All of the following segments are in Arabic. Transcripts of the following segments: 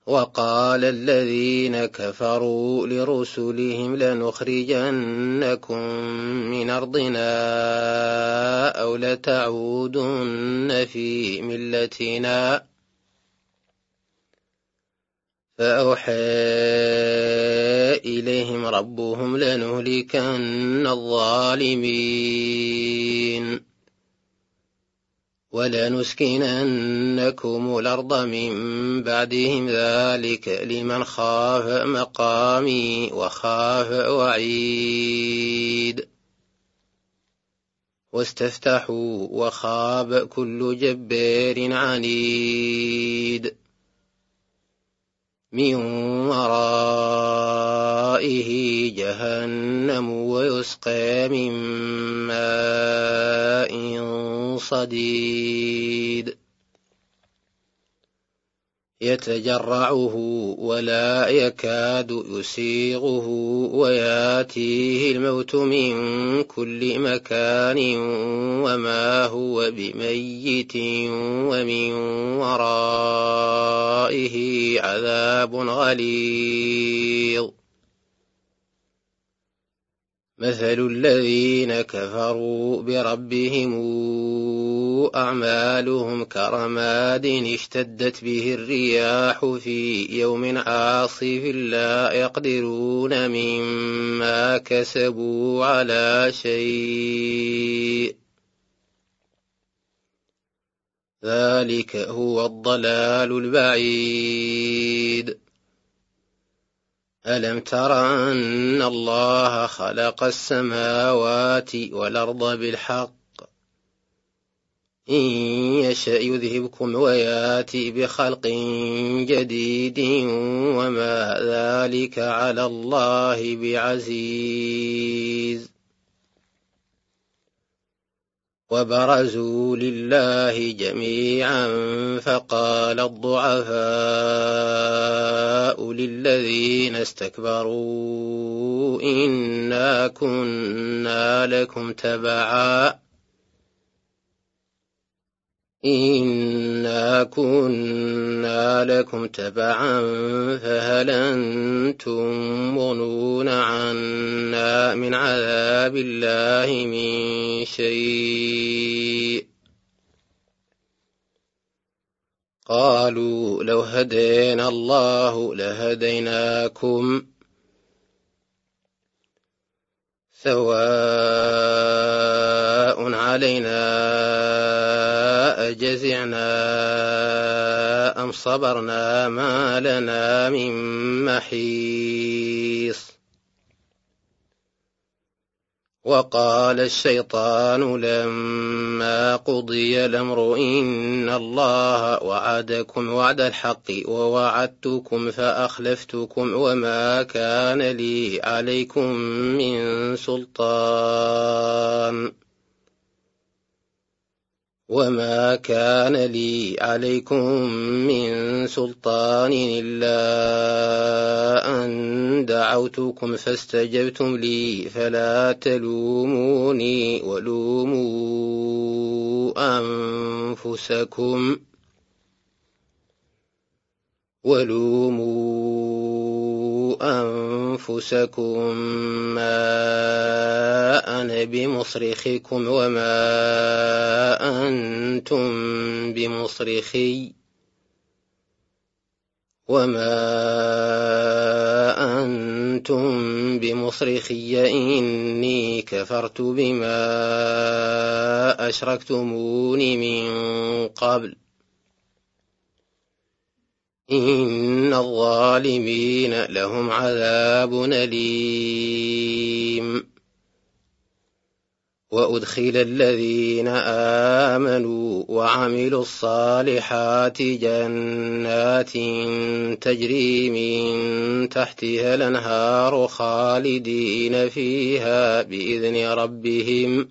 وقال الذين كفروا لرسلهم لنخرجنكم من أرضنا أو لتعودن في ملتنا فأوحى إليهم ربهم لنهلكن الظالمين ولنسكننكم الأرض من بعدهم ذلك لمن خاف مقامي وخاف وعيد واستفتحوا وخاب كل جبار عنيد من ورائه جهنم ويسقى من ماء صديد يتجرعه ولا يكاد يسيغه وياتيه الموت من كل مكان وما هو بميت ومن ورائه عذاب غليظ مثل الذين كفروا بربهم أعمالهم كرماد اشتدت به الرياح في يوم عاصف لا يقدرون مما كسبوا على شيء ذلك هو الضلال البعيد ألم تر أن الله خلق السماوات والأرض بالحق إن يشأ يذهبكم وياتي بخلق جديد وما ذلك على الله بعزيز وبرزوا لله جميعا فقال الضعفاء للذين استكبروا إنا كنا لكم تبعا فهل أنتم مغنون عنا من عذاب الله من شيء قالوا لو هدينا الله لهديناكم سواء علينا أجزعنا أم صبرنا ما لنا من محيص وقال الشيطان لما قضي الأمر إن الله وعدكم وعد الحق ووعدتكم فأخلفتكم وما كان لي عليكم من سلطان إلا أن دعوتكم فاستجبتم لي فلا تلوموني ولوموا أنفسكم ما أنا بمصرخكم وما أنتم بمصرخي إني كفرت بما أشركتمون من قبل إن الظالمين لهم عذاب أليم وأدخل الذين آمنوا وعملوا الصالحات جنات تجري من تحتها الأنهار خالدين فيها بإذن ربهم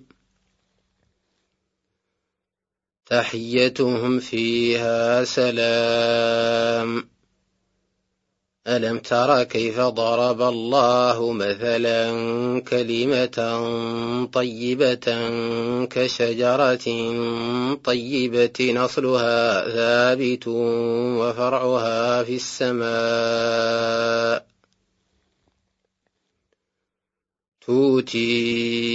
تحيتهم فيها سلام ألم تر كيف ضرب الله مثلا كلمة طيبة كشجرة طيبة أصلها ثابت وفرعها في السماء تؤتي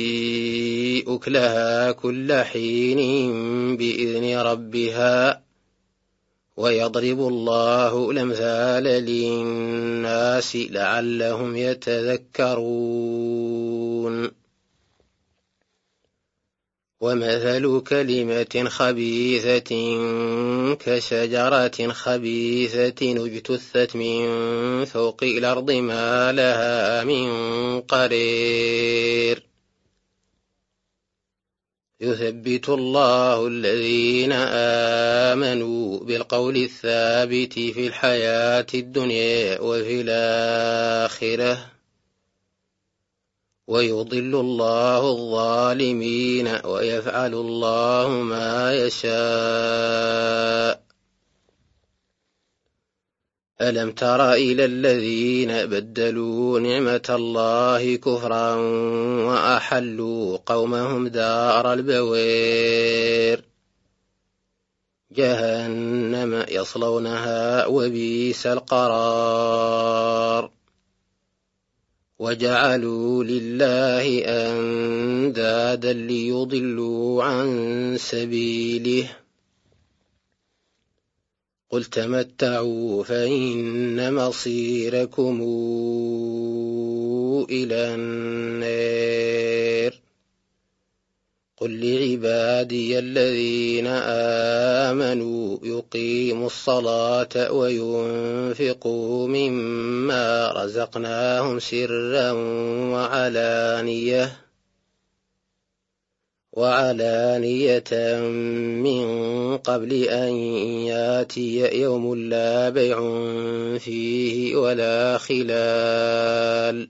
أكلها كل حين بإذن ربها ويضرب الله الأمثال للناس لعلهم يتذكرون ومثل كلمة خبيثة كشجرة خبيثة اجتثت من فوق الأرض ما لها من قرير يثبت الله الذين آمنوا بالقول الثابت في الحياة الدنيا وفي الآخرة ويضل الله الظالمين ويفعل الله ما يشاء ألم تر إلى الذين بدلوا نعمة الله كفرا وأحلوا قومهم دار البوير جهنم يصلونها وبئس القرار وجعلوا لله أندادا ليضلوا عن سبيله قل تمتعوا فإن مصيركم إلى النار قل لعبادي الذين آمنوا يقيموا الصلاة وينفقوا مما رزقناهم سرا وعلانية من قبل أن ياتي يوم لا بيع فيه ولا خلال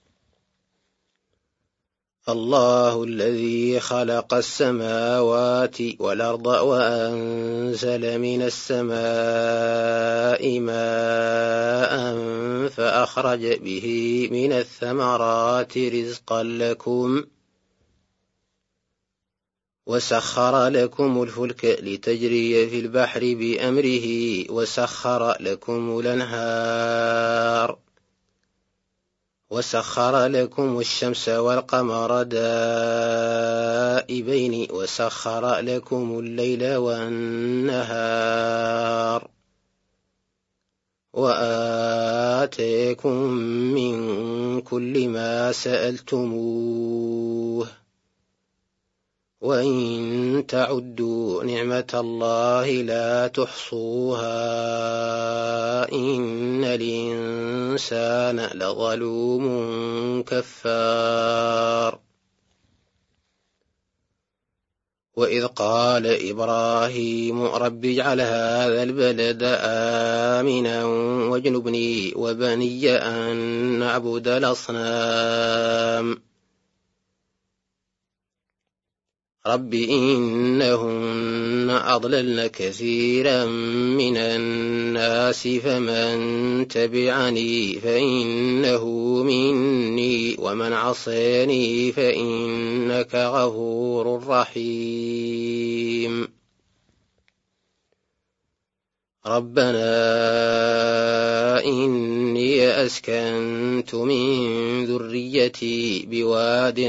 الله الذي خلق السماوات والأرض وأنزل من السماء ماء فأخرج به من الثمرات رزقا لكم وسخر لكم الفلك لتجري في البحر بأمره وسخر لكم الأنهار وسخر لكم الشمس والقمر دائبين وسخر لكم الليل والنهار وآتيكم من كل ما سألتموه وإن تعدوا نعمة الله لا تحصوها إن الإنسان لظلوم كفار وإذ قال إبراهيم رب اجعل هذا البلد آمنا واجنبني وبني أن نعبد الأصنام رب إنهن أضللن كثيرا من الناس فمن تبعني فإنه مني ومن عصاني فإنك غفور رحيم ربنا إني أسكنت من ذريتي بواد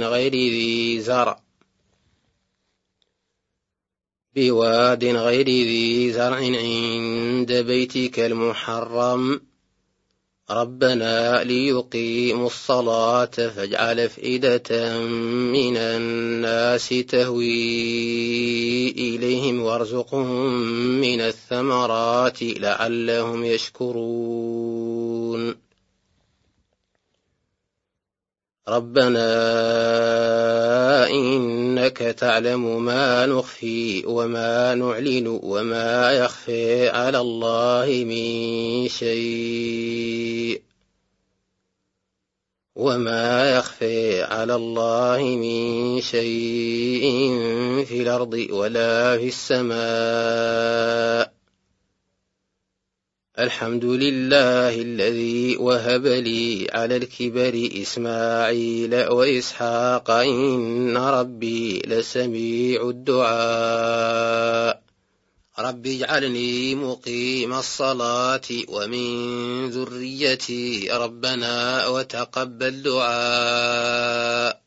غير ذي زرع عند بيتك المحرم ربنا ليقيموا الصلاة فاجعل أفئدة من الناس تهوي إليهم وارزقهم من الثمرات لعلهم يشكرون ربنا إنك تعلم ما نخفي وما نعلن وما يخفى على الله من شيء في الأرض ولا في السماء الحمد لله الذي وهب لي على الكبر إسماعيل وإسحاق إن ربي لسميع الدعاء رب اجعلني مقيم الصلاة ومن ذريتي ربنا وتقبل دعاء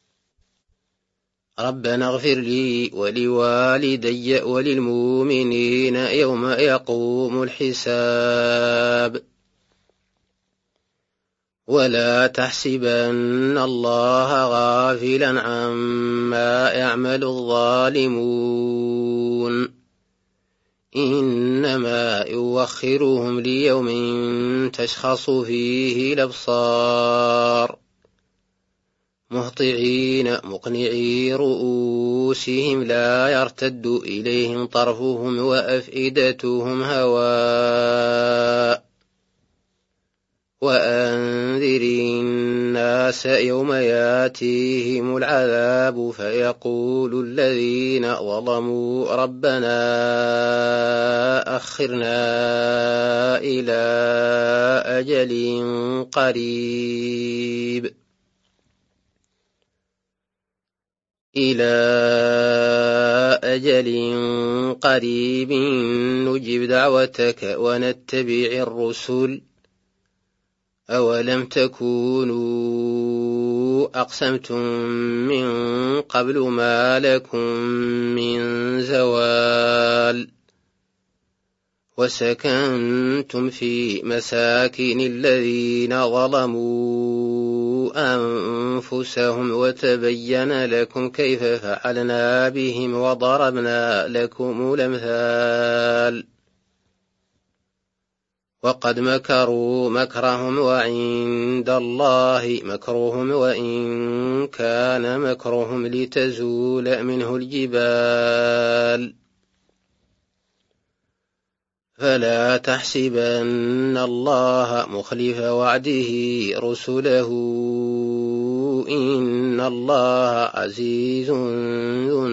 ربنا اغفر لي ولوالدي وللمؤمنين يوم يقوم الحساب ولا تحسبن الله غافلا عما يعمل الظالمون إنما يوخرهم ليوم تشخص فيه الأبصار مهطعين مقنعي رؤوسهم لا يرتد إليهم طرفهم وأفئدتهم هواء وأنذر الناس يوم ياتيهم العذاب فيقول الذين ظلموا ربنا أخرنا إلى أجل قريب نجب دعوتك ونتبع الرسل أولم تكونوا أقسمتم من قبل ما لكم من زوال وسكنتم في مساكن الذين ظلموا أنفسهم وتبين لكم كيف فعلنا بهم وضربنا لكم الأمثال وقد مكروا مكرهم وعند الله مكرهم وإن كان مكرهم لتزول منه الجبال فلا تحسبن الله مخلف وعده رسله إن الله عزيز ذو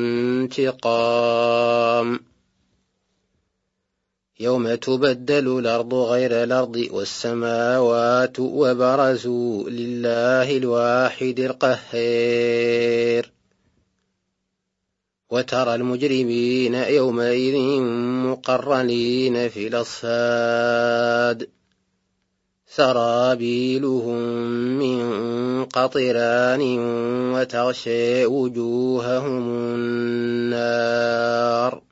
انتقام يوم تبدل الأرض غير الأرض والسماوات وبرزوا لله الواحد القهار وترى المجرمين يومئذ مقرنين في الأصفاد سرابيلهم من قطران وتغشى وجوههم النار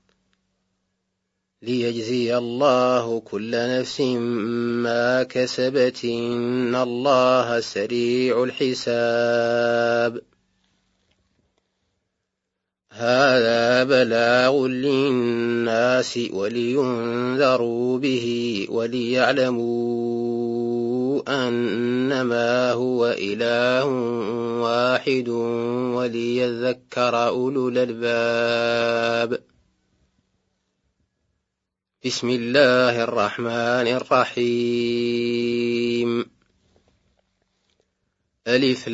ليجزي الله كل نفس ما كسبت إن الله سريع الحساب هذا بلاغ للناس ولينذروا به وليعلموا أنما هو إله واحد وليذكر أولو الألباب بسم الله الرحمن الرحيم ألف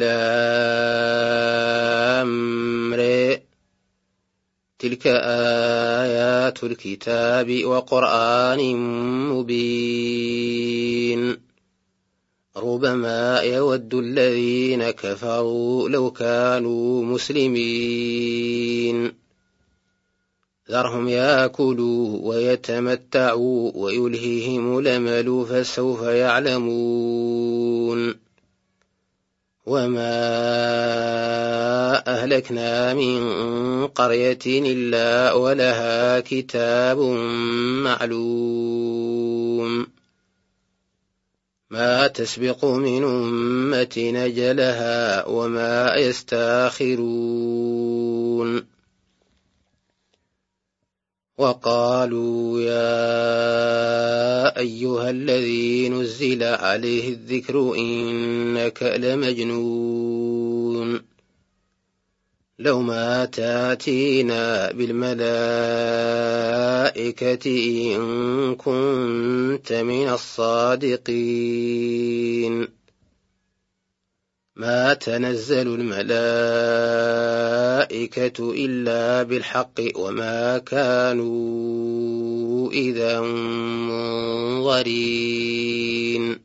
لام ر تلك آيات الكتاب وقرآن مبين ربما يود الذين كفروا لو كانوا مسلمين ذرهم يأكلوا ويتمتعوا ويلههم الأمل فسوف يعلمون وما أهلكنا من قرية إلا ولها كتاب معلوم ما تسبق من أمة أجلها وما يستاخرون وقالوا يا أيها الذي نزل عليه الذكر إنك لمجنون لو ما تاتينا بالملائكة إن كنت من الصادقين ما تنزل الملائكة إلا بالحق وما كانوا إذا منظرين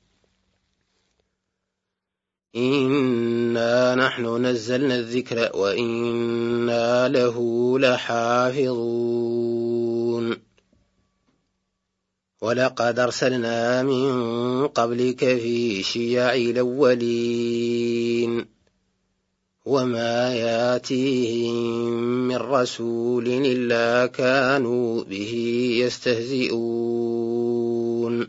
إنا نحن نزلنا الذكر وإنا له لحافظون ولقد أرسلنا من قبلك في شيع الأولين وما ياتيهم من رسول إلا كانوا به يستهزئون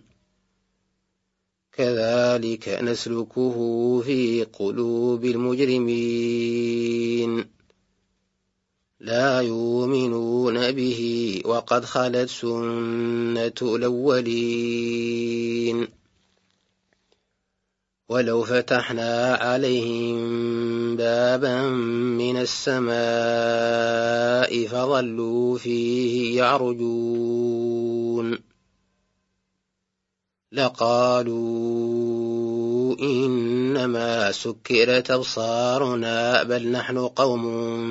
كذلك نسلكه في قلوب المجرمين لا يؤمنون به وقد خلت سنة الأولين ولو فتحنا عليهم بابا من السماء فظلوا فيه يعرجون لقالوا إنما سكرت أبصارنا بل نحن قوم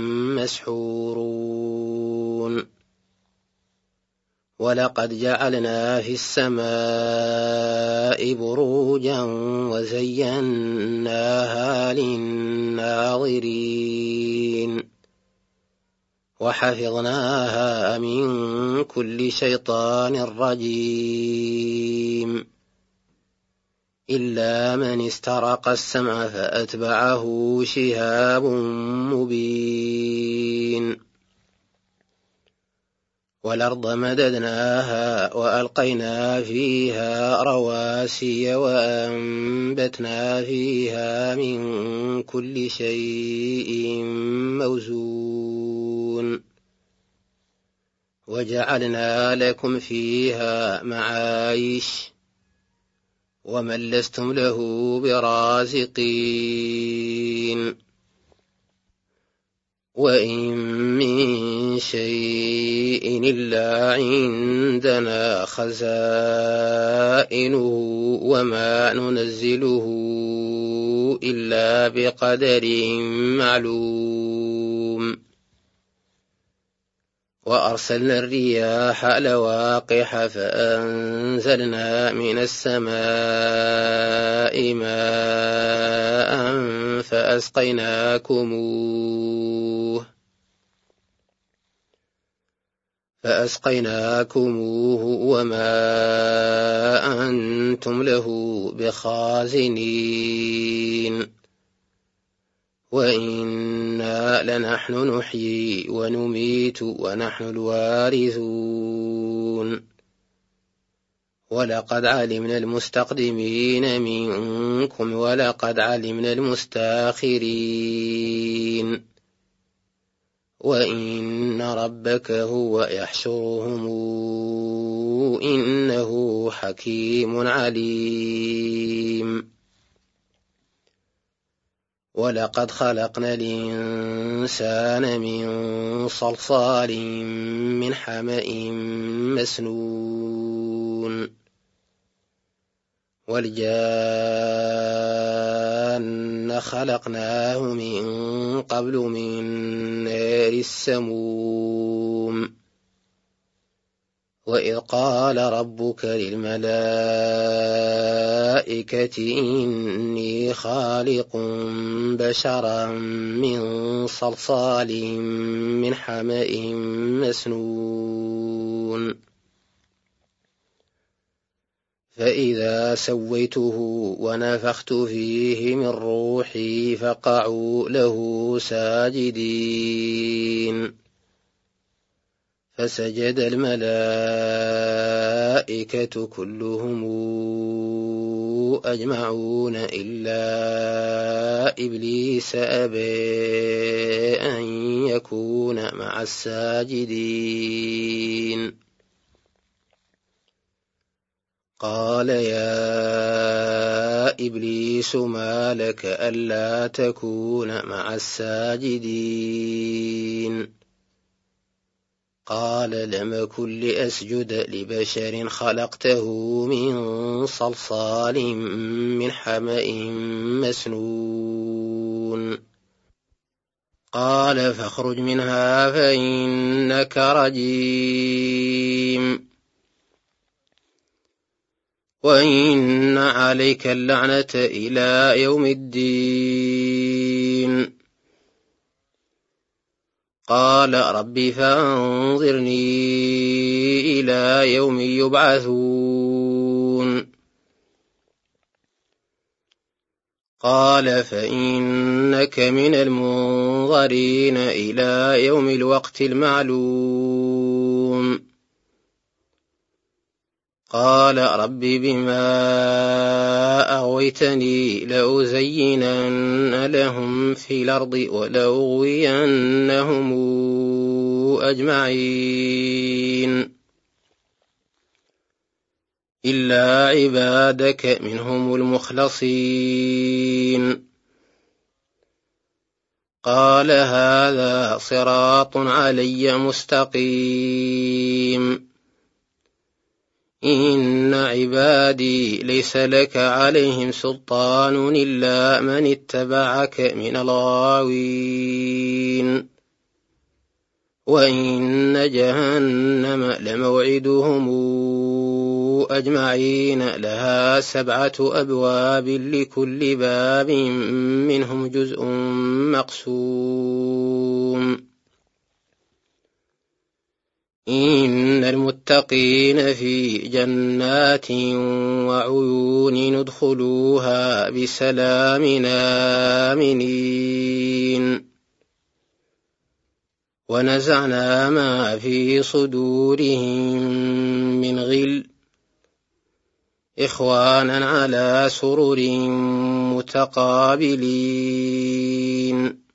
مسحورون ولقد جعلنا في السماء بروجا وزيناها للناظرين وحفظناها من كل شيطان رجيم إلا من استرق السمع فأتبعه شهاب مبين والأرض مددناها وألقينا فيها رواسي وأنبتنا فيها من كل شيء موزون وجعلنا لكم فيها معايش ومن لستم له برازقين وإن من شيء إلا عندنا خزائنه وما ننزله إلا بقدر معلوم وأرسلنا الرياح لواقح فأنزلنا من السماء ماء فأسقيناكموه وما أنتم له بخازنين وإنا لنحن نحيي ونميت ونحن الوارثون ولقد علمنا المستقدمين منكم ولقد علمنا المستاخرين وإن ربك هو يحشرهم إنه حكيم عليم ولقد خلقنا الإنسان من صلصال من حمأ مسنون والجان خلقناه من قبل من نار السموم وإذ قال ربك للملائكة إني خالق بشرا من صلصال من حمأ مسنون فإذا سويته ونفخت فيه من روحي فقعوا له ساجدين فسجد الملائكة كلهم أجمعون إلا إبليس أبى أن يكون مع الساجدين قال يا إبليس ما لك ألا تكون مع الساجدين قال لم أكن لأسجد لبشر خلقته من صلصال من حمأ مسنون قال فاخرج منها فإنك رجيم وإن عليك اللعنة إلى يوم الدين قال رب فانظرني إلى يوم يبعثون قال فإنك من المنظرين إلى يوم الوقت المعلوم قال رب بما أغويتني لأزينن لهم في الأرض ولأغوينهم أجمعين إلا عبادك منهم المخلصين قال هذا صراط علي مستقيم إن عبادي ليس لك عليهم سلطان إلا من اتبعك من الغاوين وإن جهنم لموعدهم أجمعين لها 7 أبواب لكل باب منهم جزء مقسوم إن المتقين في جنات وعيون ندخلوها بسلام آمنين ونزعنا ما في صدورهم من غل إخوانا على سرر متقابلين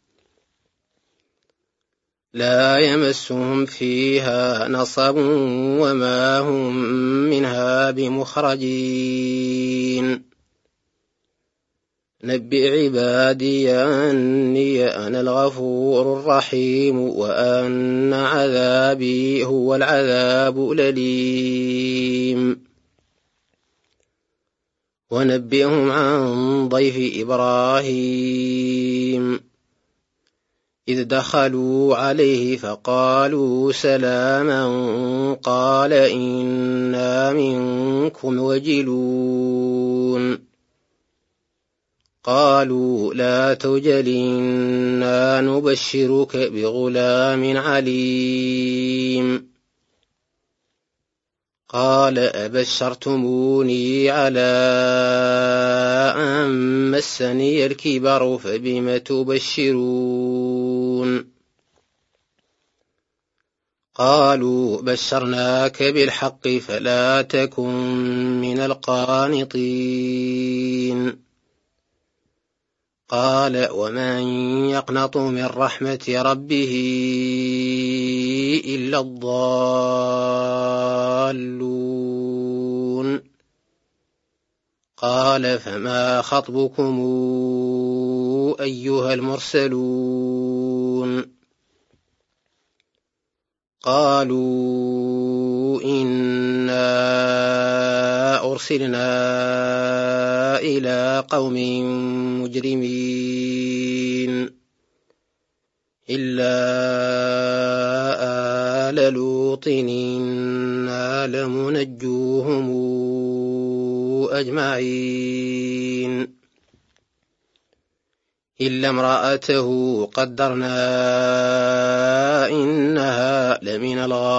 لا يمسهم فيها نصب وما هم منها بمخرجين نبئ عبادي أني أنا الغفور الرحيم وأن عذابي هو العذاب الأليم ونبئهم عن ضيف إبراهيم إذ دخلوا عليه فقالوا سلاما قال إنا منكم وجلون قالوا لا توجل إنا نبشرك بغلام عليم قال أبشرتموني على أن مسني الكبر فبم تبشرون قالوا بشرناك بالحق فلا تكن من القانطين قال ومن يقنط من رحمة ربه إلا الضالون قال فما خطبكم أيها المرسلون قالوا إنا أرسلنا إلى قوم مجرمين إلا آل لوط إنا لمنجوهم أجمعين إلا امرأته قدرنا إنها لمن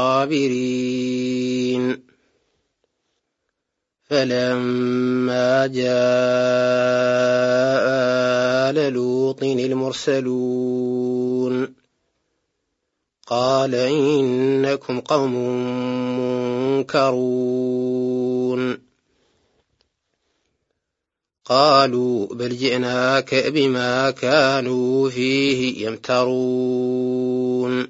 الغابرين فلما جاء آل لوط المرسلون قال إنكم قوم منكرون قالوا بل جئناك بما كانوا فيه يمترون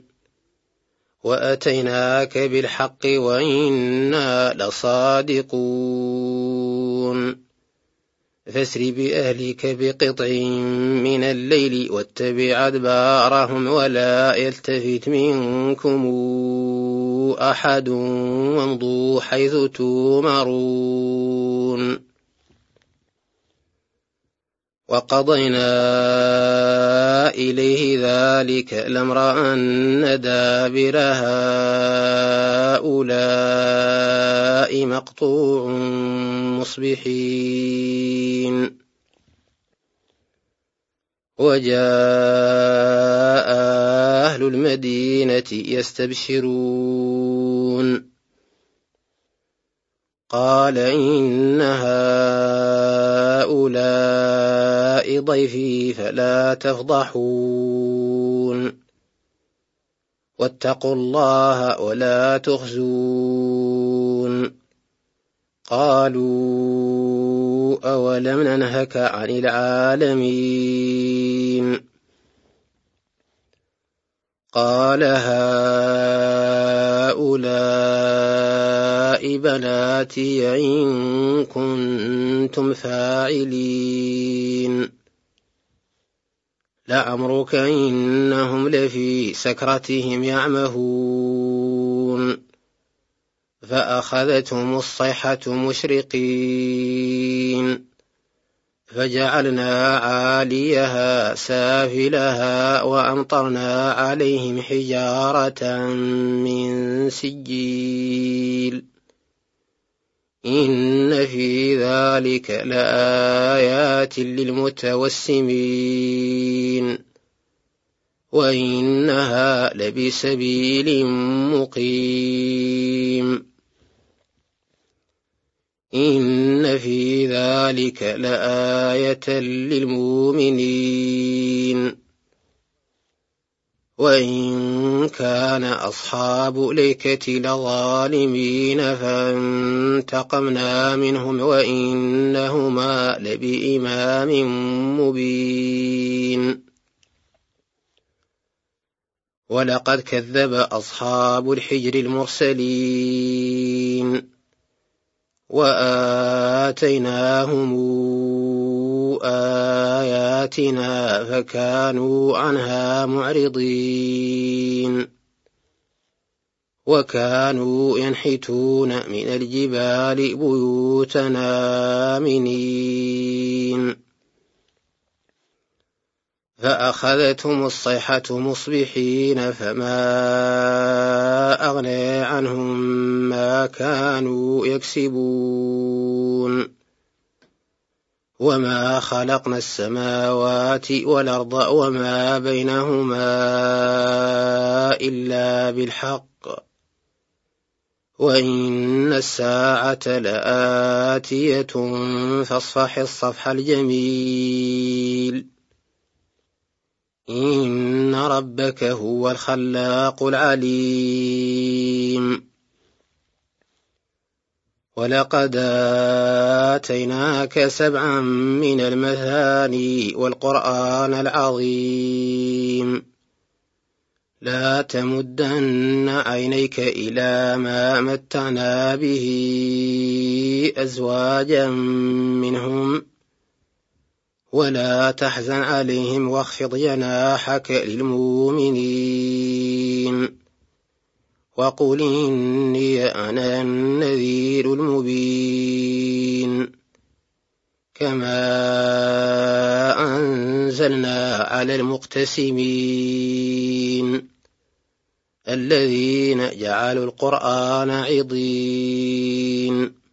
وأتيناك بالحق وإنا لصادقون فاسر بأهلك بقطع من الليل واتبع أدبارهم ولا يلتفت منكم أحد وامضوا حيث تؤمرون وقضينا إليه ذلك الأمر أن دابر هؤلاء مقطوع مصبحين وجاء أهل المدينة يستبشرون قال إن هؤلاء ضيفي فلا تفضحون واتقوا الله ولا تخزون قالوا أولم ننهك عن العالمين قال هؤلاء بناتي إن كنتم فاعلين لعمرك إنهم لفي سكرتهم يعمهون فأخذتهم الصيحة مشرقين فجعلنا عاليها سافلها وأمطرنا عليهم حجارة من سجيل إن في ذلك لآيات للمتوسمين وإنها لبسبيل مقيم إن في ذلك لآية للمؤمنين وإن كان أصحاب الأيكة لظالمين فانتقمنا منهم وإنهما لبإمام مبين ولقد كذب أصحاب الحجر المرسلين وآتيناهم آياتنا فكانوا عنها معرضين وكانوا ينحتون من الجبال بيوتا آمنين فأخذتهم الصيحة مصبحين فما أغنى عنهم ما كانوا يكسبون وما خلقنا السماوات والأرض وما بينهما إلا بالحق وإن الساعة لآتية فاصفح الصفح الجميل إن ربك هو الخلاق العليم ولقد آتيناك 7 من المثاني والقرآن العظيم لا تمدن عينيك إلى ما متعنا به أزواجا منهم ولا تحزن عليهم واخفض جناحك للمؤمنين وقل إني أنا النذير المبين كما أنزلنا على المقتسمين الذين جعلوا القرآن عضين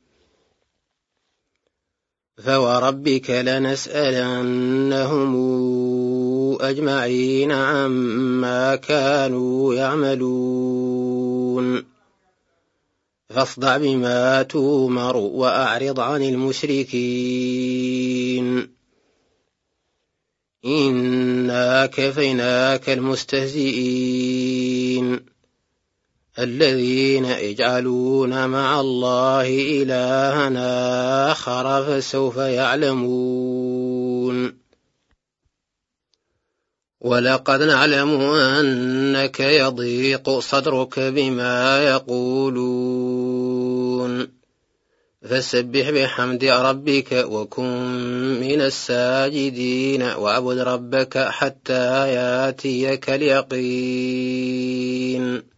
فوربك لنسألنهم أجمعين عما كانوا يعملون فاصدع بما تؤمر وأعرض عن المشركين إنا كفيناك المستهزئين الذين يجعلون مع الله إلها آخر فسوف يعلمون ولقد نعلم أنك يضيق صدرك بما يقولون فسبح بحمد ربك وكن من الساجدين واعبد ربك حتى ياتيك اليقين